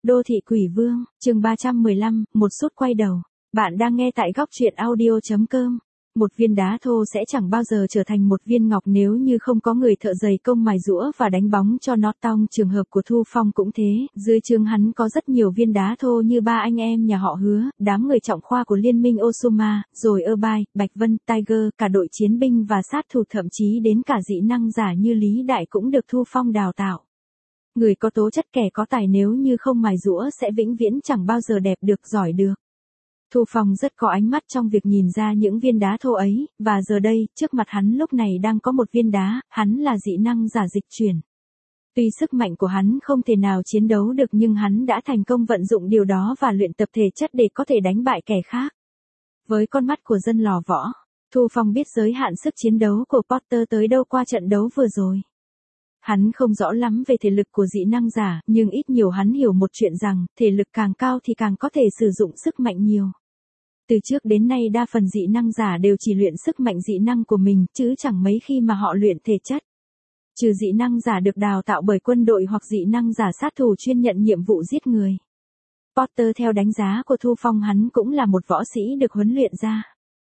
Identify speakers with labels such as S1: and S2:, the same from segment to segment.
S1: Đô thị quỷ vương, chương 315, một sút quay đầu. Bạn đang nghe tại góc truyện audio.com. Một viên đá thô sẽ chẳng bao giờ trở thành một viên ngọc nếu như không có người thợ giày công mài giũa và đánh bóng cho nó tong. Trường hợp của Thu Phong cũng thế, dưới trướng hắn có rất nhiều viên đá thô như ba anh em nhà họ Hứa, đám người trọng khoa của liên minh Osuma, rồi Bai, Bạch Vân, Tiger, cả đội chiến binh và sát thủ, thậm chí đến cả dị năng giả như Lý Đại cũng được Thu Phong đào tạo. Người có tố chất, kẻ có tài nếu như không mài giũa sẽ vĩnh viễn chẳng bao giờ đẹp được, giỏi được. Thu Phong rất có ánh mắt trong việc nhìn ra những viên đá thô ấy, và giờ đây, trước mặt hắn lúc này đang có một viên đá, hắn là dị năng giả dịch chuyển. Tuy sức mạnh của hắn không thể nào chiến đấu được nhưng hắn đã thành công vận dụng điều đó và luyện tập thể chất để có thể đánh bại kẻ khác. Với con mắt của dân lò võ, Thu Phong biết giới hạn sức chiến đấu của Potter tới đâu qua trận đấu vừa rồi. Hắn không rõ lắm về thể lực của dị năng giả, nhưng ít nhiều hắn hiểu một chuyện rằng, thể lực càng cao thì càng có thể sử dụng sức mạnh nhiều. Từ trước đến nay đa phần dị năng giả đều chỉ luyện sức mạnh dị năng của mình, chứ chẳng mấy khi mà họ luyện thể chất. Trừ dị năng giả được đào tạo bởi quân đội hoặc dị năng giả sát thủ chuyên nhận nhiệm vụ giết người. Potter theo đánh giá của Thu Phong hắn cũng là một võ sĩ được huấn luyện ra.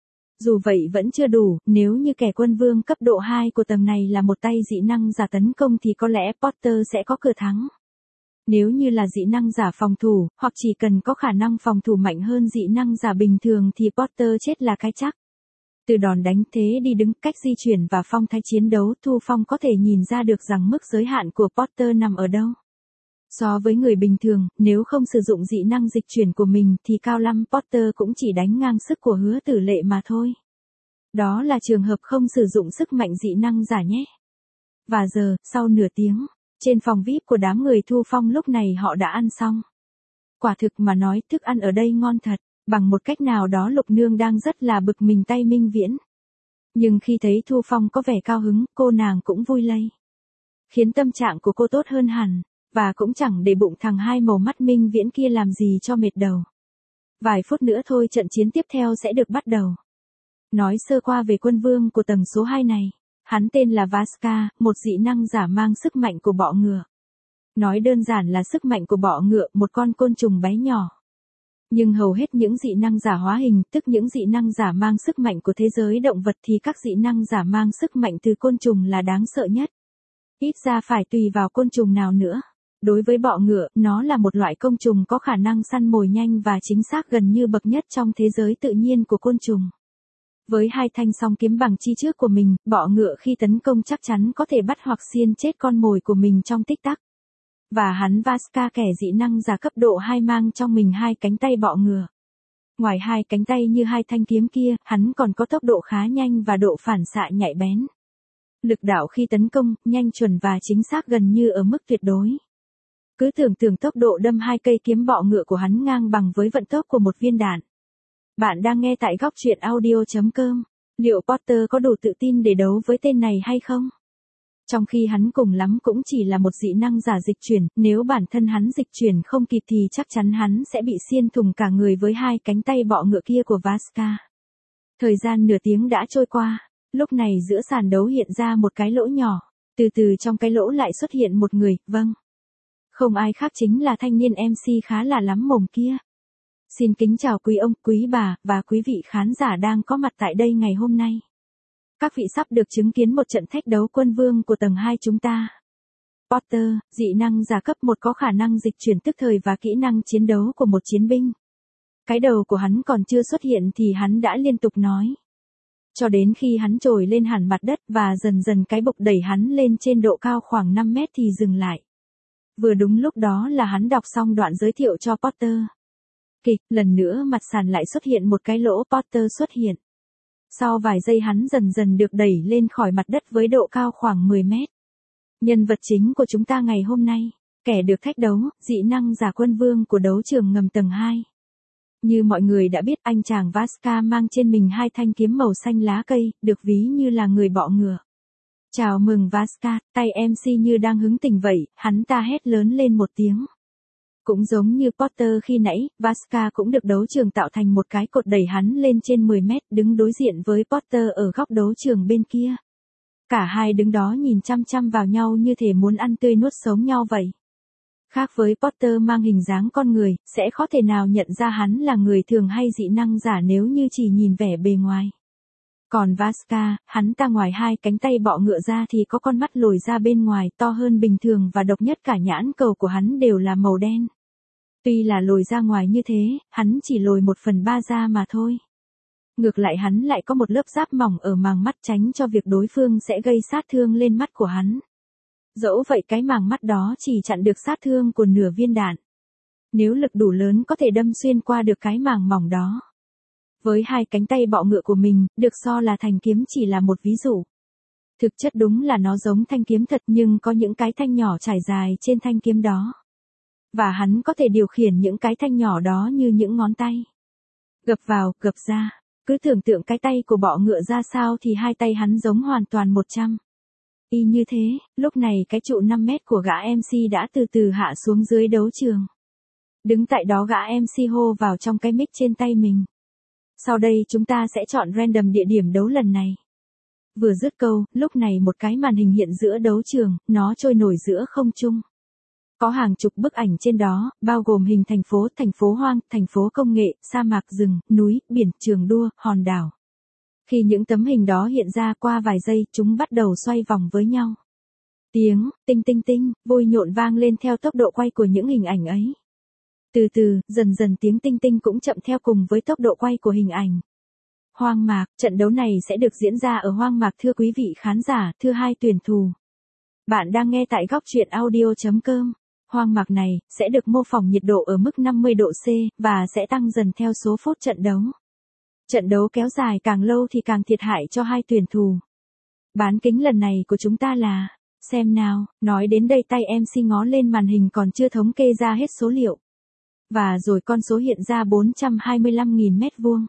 S1: Dù vậy vẫn chưa đủ, nếu như kẻ quân vương cấp độ 2 của tầng này là một tay dị năng giả tấn công thì có lẽ Potter sẽ có cửa thắng. Nếu như là dị năng giả phòng thủ, hoặc chỉ cần có khả năng phòng thủ mạnh hơn dị năng giả bình thường thì Potter chết là cái chắc. Từ đòn đánh thế đi đứng, cách di chuyển và phong thái chiến đấu, Thu Phong có thể nhìn ra được rằng mức giới hạn của Potter nằm ở đâu. So với người bình thường, nếu không sử dụng dị năng dịch chuyển của mình thì cao lắm Potter cũng chỉ đánh ngang sức của Hứa Tử Lệ mà thôi. Đó là trường hợp không sử dụng sức mạnh dị năng giả nhé. Và giờ, sau nửa tiếng, trên phòng VIP của đám người Thu Phong lúc này họ đã ăn xong. Quả thực mà nói, thức ăn ở đây ngon thật, bằng một cách nào đó Lục Nương đang rất là bực mình tay Minh Viễn. Nhưng khi thấy Thu Phong có vẻ cao hứng, cô nàng cũng vui lây. Khiến tâm trạng của cô tốt hơn hẳn. Và cũng chẳng để bụng thằng hai màu mắt Minh Viễn kia làm gì cho mệt đầu. Vài phút nữa thôi trận chiến tiếp theo sẽ được bắt đầu. Nói sơ qua về quân vương của tầng số 2 này. Hắn tên là Vaska, một dị năng giả mang sức mạnh của bọ ngựa. Nói đơn giản là sức mạnh của bọ ngựa, một con côn trùng bé nhỏ. Nhưng hầu hết những dị năng giả hóa hình, tức những dị năng giả mang sức mạnh của thế giới động vật thì các dị năng giả mang sức mạnh từ côn trùng là đáng sợ nhất. Ít ra phải tùy vào côn trùng nào nữa. Đối với bọ ngựa, nó là một loại côn trùng có khả năng săn mồi nhanh và chính xác gần như bậc nhất trong thế giới tự nhiên của côn trùng. Với hai thanh song kiếm bằng chi trước của mình, bọ ngựa khi tấn công chắc chắn có thể bắt hoặc xiên chết con mồi của mình trong tích tắc. Và hắn Vaska, kẻ dị năng giả cấp độ 2 mang trong mình hai cánh tay bọ ngựa. Ngoài hai cánh tay như hai thanh kiếm kia, hắn còn có tốc độ khá nhanh và độ phản xạ nhạy bén. Lực đạo khi tấn công, nhanh chuẩn và chính xác gần như ở mức tuyệt đối. Cứ tưởng tượng tốc độ đâm hai cây kiếm bọ ngựa của hắn ngang bằng với vận tốc của một viên đạn. Bạn đang nghe tại góc truyện audio.com. Liệu Potter có đủ tự tin để đấu với tên này hay không? Trong khi hắn cùng lắm cũng chỉ là một dị năng giả dịch chuyển, nếu bản thân hắn dịch chuyển không kịp thì chắc chắn hắn sẽ bị xiên thủng cả người với hai cánh tay bọ ngựa kia của Vaska. Thời gian nửa tiếng đã trôi qua, lúc này giữa sàn đấu hiện ra một cái lỗ nhỏ, từ từ trong cái lỗ lại xuất hiện một người, vâng. Không ai khác chính là thanh niên MC khá là lắm mồm kia. Xin kính chào quý ông, quý bà, và quý vị khán giả đang có mặt tại đây ngày hôm nay. Các vị sắp được chứng kiến một trận thách đấu quân vương của tầng 2 chúng ta. Potter, dị năng giả cấp 1 có khả năng dịch chuyển tức thời và kỹ năng chiến đấu của một chiến binh. Cái đầu của hắn còn chưa xuất hiện thì hắn đã liên tục nói. Cho đến khi hắn trồi lên hẳn mặt đất và dần dần cái bục đẩy hắn lên trên độ cao khoảng 5 mét thì dừng lại. Vừa đúng lúc đó là hắn đọc xong đoạn giới thiệu cho Potter. Kịch, lần nữa mặt sàn lại xuất hiện một cái lỗ, Potter xuất hiện. Sau vài giây hắn dần dần được đẩy lên khỏi mặt đất với độ cao khoảng 10 mét. Nhân vật chính của chúng ta ngày hôm nay, kẻ được thách đấu, dị năng giả quân vương của đấu trường ngầm tầng 2. Như mọi người đã biết, anh chàng Vaska mang trên mình hai thanh kiếm màu xanh lá cây, được ví như là người bọ ngựa. Chào mừng Vaska, tay MC như đang hứng tình vậy, hắn ta hét lớn lên một tiếng. Cũng giống như Potter khi nãy, Vaska cũng được đấu trường tạo thành một cái cột đẩy hắn lên trên 10 mét, đứng đối diện với Potter ở góc đấu trường bên kia. Cả hai đứng đó nhìn chăm chăm vào nhau như thể muốn ăn tươi nuốt sống nhau vậy. Khác với Potter mang hình dáng con người, sẽ khó thể nào nhận ra hắn là người thường hay dị năng giả nếu như chỉ nhìn vẻ bề ngoài. Còn Vaska, hắn ta ngoài hai cánh tay bọ ngựa ra thì có con mắt lồi ra bên ngoài to hơn bình thường và độc nhất cả nhãn cầu của hắn đều là màu đen. Tuy là lồi ra ngoài như thế, hắn chỉ lồi 1/3 ra mà thôi. Ngược lại hắn lại có một lớp giáp mỏng ở màng mắt tránh cho việc đối phương sẽ gây sát thương lên mắt của hắn. Dẫu vậy cái màng mắt đó chỉ chặn được sát thương của nửa viên đạn. Nếu lực đủ lớn có thể đâm xuyên qua được cái màng mỏng đó. Với hai cánh tay bọ ngựa của mình, được so là thanh kiếm chỉ là một ví dụ. Thực chất đúng là nó giống thanh kiếm thật nhưng có những cái thanh nhỏ trải dài trên thanh kiếm đó. Và hắn có thể điều khiển những cái thanh nhỏ đó như những ngón tay. Gập vào, gập ra. Cứ tưởng tượng cái tay của bọ ngựa ra sao thì hai tay hắn giống hoàn toàn 100. Y như thế, lúc này cái trụ 5 mét của gã MC đã từ từ hạ xuống dưới đấu trường. Đứng tại đó gã MC hô vào trong cái mic trên tay mình. Sau đây chúng ta sẽ chọn random địa điểm đấu lần này. Vừa dứt câu, lúc này một cái màn hình hiện giữa đấu trường, nó trôi nổi giữa không trung. Có hàng chục bức ảnh trên đó, bao gồm hình thành phố hoang, thành phố công nghệ, sa mạc rừng, núi, biển, trường đua, hòn đảo. Khi những tấm hình đó hiện ra qua vài giây, chúng bắt đầu xoay vòng với nhau. Tiếng, tinh tinh tinh, vui nhộn vang lên theo tốc độ quay của những hình ảnh ấy. Từ từ, dần dần tiếng tinh tinh cũng chậm theo cùng với tốc độ quay của hình ảnh. Hoang mạc, trận đấu này sẽ được diễn ra ở hoang mạc thưa quý vị khán giả, thưa hai tuyển thủ. Bạn đang nghe tại góc truyện audio.com. Hoang mạc này, sẽ được mô phỏng nhiệt độ ở mức 50 độ C, và sẽ tăng dần theo số phút trận đấu. Trận đấu kéo dài càng lâu thì càng thiệt hại cho hai tuyển thủ. Bán kính lần này của chúng ta là, xem nào, nói đến đây tay MC ngó lên màn hình còn chưa thống kê ra hết số liệu. Và rồi con số hiện ra 425.000 mét vuông.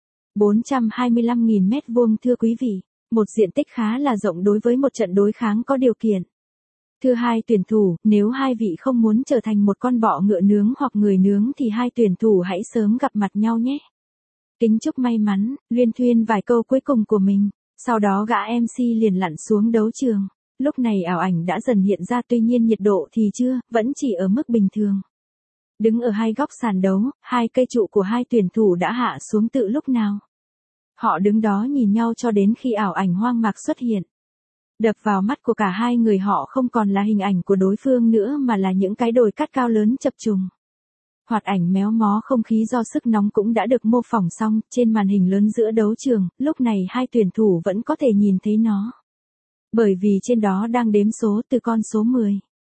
S1: 425.000 mét vuông thưa quý vị, một diện tích khá là rộng đối với một trận đối kháng có điều kiện. Thưa hai tuyển thủ, nếu hai vị không muốn trở thành một con bọ ngựa nướng hoặc người nướng thì hai tuyển thủ hãy sớm gặp mặt nhau nhé. Kính chúc may mắn, luyên thuyên vài câu cuối cùng của mình. Sau đó gã MC liền lặn xuống đấu trường. Lúc này ảo ảnh đã dần hiện ra tuy nhiên nhiệt độ thì chưa, vẫn chỉ ở mức bình thường. Đứng ở hai góc sàn đấu, hai cây trụ của hai tuyển thủ đã hạ xuống tự lúc nào. Họ đứng đó nhìn nhau cho đến khi ảo ảnh hoang mạc xuất hiện. Đập vào mắt của cả hai người họ không còn là hình ảnh của đối phương nữa mà là những cái đồi cát cao lớn chập trùng. Hoạt ảnh méo mó không khí do sức nóng cũng đã được mô phỏng xong, trên màn hình lớn giữa đấu trường, lúc này hai tuyển thủ vẫn có thể nhìn thấy nó. Bởi vì trên đó đang đếm số từ con số 10.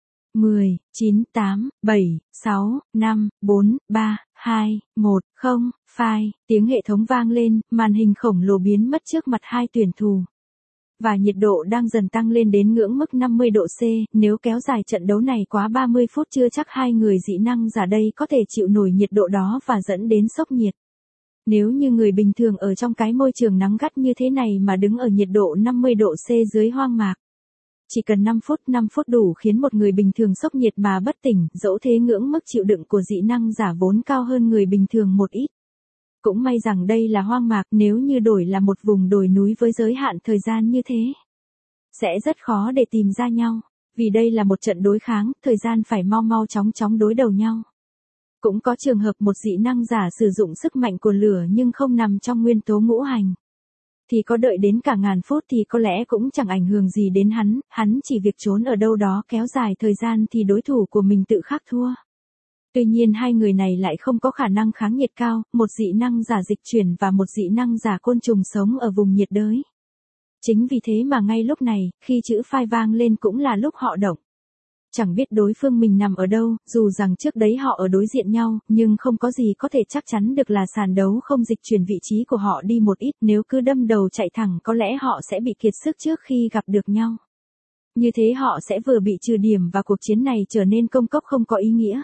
S1: 10, 9, 8, 7, 6, 5, 4, 3, 2, 1, 0, phai, tiếng hệ thống vang lên, màn hình khổng lồ biến mất trước mặt hai tuyển thủ. Và nhiệt độ đang dần tăng lên đến ngưỡng mức 50 độ C, nếu kéo dài trận đấu này quá 30 phút chưa chắc hai người dị năng giả đây có thể chịu nổi nhiệt độ đó và dẫn đến sốc nhiệt. Nếu như người bình thường ở trong cái môi trường nắng gắt như thế này mà đứng ở nhiệt độ 50 độ C dưới hoang mạc. Chỉ cần 5 phút đủ khiến một người bình thường sốc nhiệt mà bất tỉnh, dẫu thế ngưỡng mức chịu đựng của dị năng giả vốn cao hơn người bình thường một ít. Cũng may rằng đây là hoang mạc, nếu như đổi là một vùng đồi núi với giới hạn thời gian như thế. Sẽ rất khó để tìm ra nhau, vì đây là một trận đối kháng, thời gian phải mau chóng đối đầu nhau. Cũng có trường hợp một dị năng giả sử dụng sức mạnh của lửa nhưng không nằm trong nguyên tố ngũ hành. Thì có đợi đến cả ngàn phút thì có lẽ cũng chẳng ảnh hưởng gì đến hắn chỉ việc trốn ở đâu đó kéo dài thời gian thì đối thủ của mình tự khắc thua. Tuy nhiên hai người này lại không có khả năng kháng nhiệt cao, một dị năng giả dịch chuyển và một dị năng giả côn trùng sống ở vùng nhiệt đới. Chính vì thế mà ngay lúc này, khi chữ phai vang lên cũng là lúc họ động. Chẳng biết đối phương mình nằm ở đâu, dù rằng trước đấy họ ở đối diện nhau, nhưng không có gì có thể chắc chắn được là sàn đấu không dịch chuyển vị trí của họ đi một ít, nếu cứ đâm đầu chạy thẳng có lẽ họ sẽ bị kiệt sức trước khi gặp được nhau. Như thế họ sẽ vừa bị trừ điểm và cuộc chiến này trở nên công cốc không có ý nghĩa.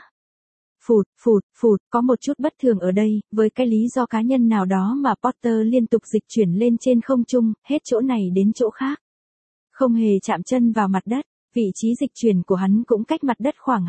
S1: Phụt, có một chút bất thường ở đây, với cái lý do cá nhân nào đó mà Potter liên tục dịch chuyển lên trên không trung, hết chỗ này đến chỗ khác. Không hề chạm chân vào mặt đất, vị trí dịch chuyển của hắn cũng cách mặt đất khoảng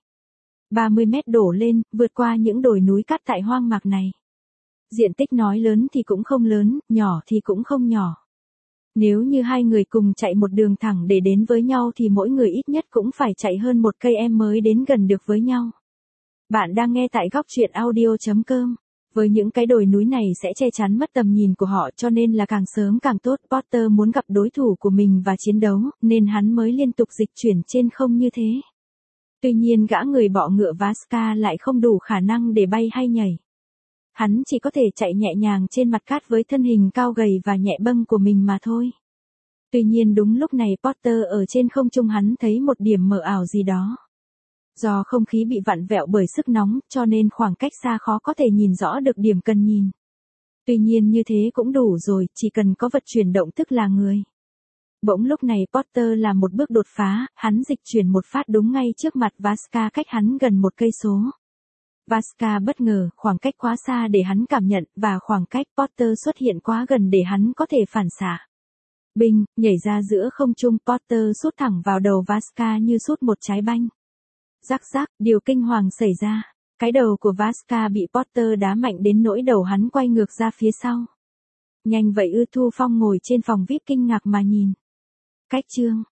S1: 30 mét đổ lên, vượt qua những đồi núi cát tại hoang mạc này. Diện tích nói lớn thì cũng không lớn, nhỏ thì cũng không nhỏ. Nếu như hai người cùng chạy một đường thẳng để đến với nhau thì mỗi người ít nhất cũng phải chạy hơn 1 cây em mới đến gần được với nhau. Bạn đang nghe tại góc truyện audio.com. Với những cái đồi núi này sẽ che chắn mất tầm nhìn của họ cho nên là càng sớm càng tốt. Potter muốn gặp đối thủ của mình và chiến đấu, nên hắn mới liên tục dịch chuyển trên không như thế. Tuy nhiên gã người bọ ngựa Vasca lại không đủ khả năng để bay hay nhảy. Hắn chỉ có thể chạy nhẹ nhàng trên mặt cát với thân hình cao gầy và nhẹ bâng của mình mà thôi. Tuy nhiên đúng lúc này Potter ở trên không trung hắn thấy một điểm mờ ảo gì đó. Do không khí bị vặn vẹo bởi sức nóng cho nên khoảng cách xa khó có thể nhìn rõ được điểm cần nhìn. Tuy nhiên như thế cũng đủ rồi, chỉ cần có vật chuyển động tức là người. Bỗng lúc này Potter làm một bước đột phá, hắn dịch chuyển một phát đúng ngay trước mặt Vasca cách hắn gần 1 cây số. Vasca bất ngờ, khoảng cách quá xa để hắn cảm nhận và khoảng cách Potter xuất hiện quá gần để hắn có thể phản xạ. Binh, nhảy ra giữa không trung, Potter sút thẳng vào đầu Vasca như sút một trái banh. Rắc rắc, điều kinh hoàng xảy ra. Cái đầu của Vasca bị Potter đá mạnh đến nỗi đầu hắn quay ngược ra phía sau. Nhanh vậy ư? Thu Phong ngồi trên phòng VIP kinh ngạc mà nhìn. Cách chương